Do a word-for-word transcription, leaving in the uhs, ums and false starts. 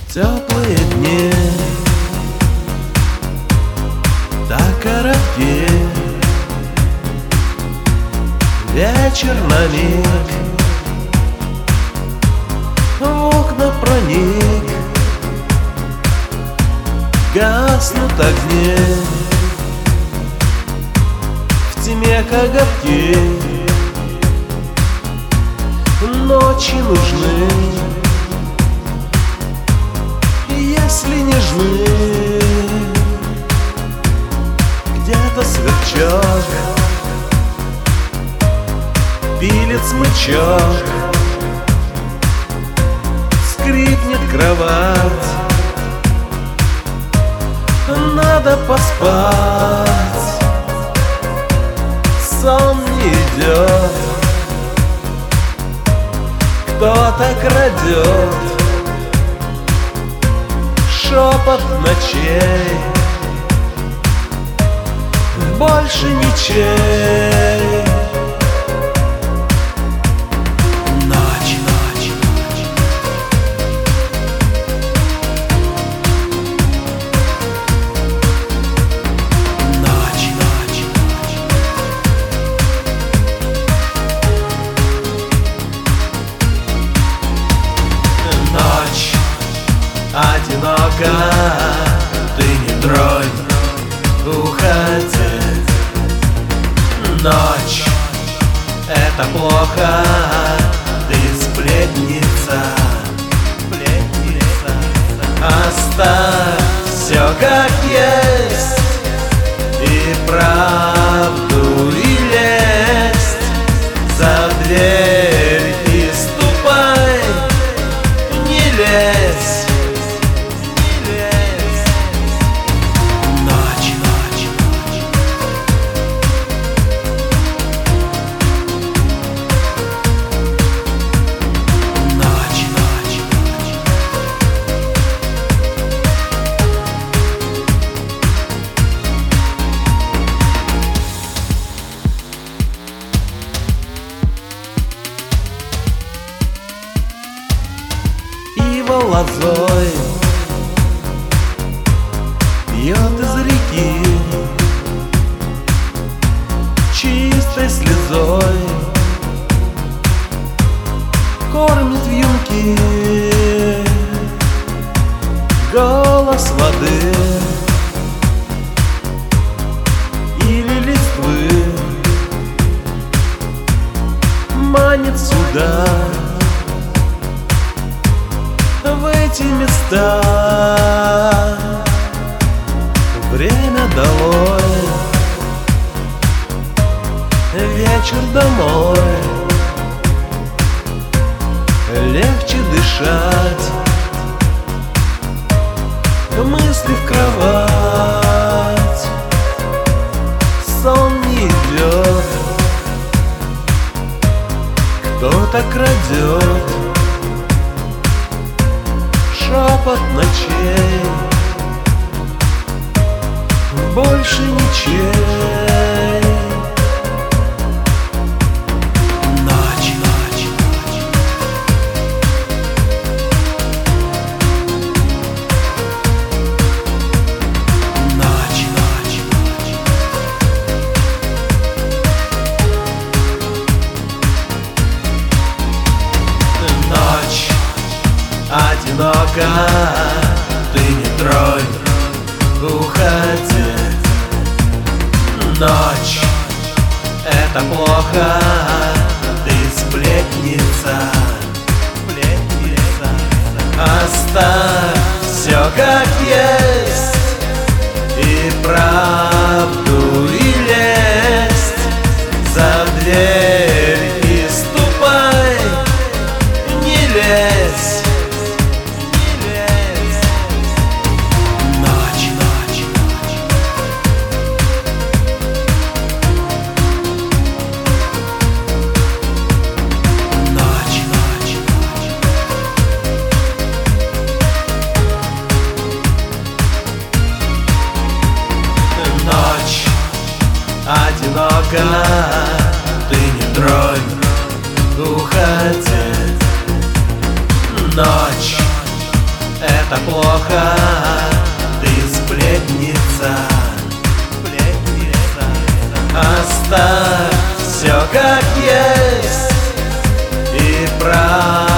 Теплые дни так коротки, вечер на миг в окна проник, гаснут огни, в тьме коготки, ночи нужны, если нежны. Где-то сверчок пилит смычок, скрипнет кровать, надо поспать, сон не идет, кто-то крадет шепот ночей, больше ничей. Ночь, ночь, ночь. Ночь, ночь, ночь. Ночь одинока, ты не тронь, уходи. Ночь — это плохо, ты сплетница, сплетница. Оставь все как есть, и правду и лесть. За дверь и ступай, не лезь. Лозой пьет из реки чистой слезой, кормит вьюнки голос воды или листвы манит сюда, в эти места. Время долой, вечер домой, легче дышать, мысли в кровать, сон не идет, кто-то крадет шепот ночей, больше ничей. Ночь, ночь, ночь. Ночь, ночь, ночь. Ночь одинока, ты не тронь, уходи. Ночь — это плохо, ты сплетница, сплетница. Оставь все как есть, и правду и лесть. За дверь и ступай, не лезь. одинока, ты не тронь, уходи. Ночь — это это плохо, ты сплетница. Оставь все как есть и правду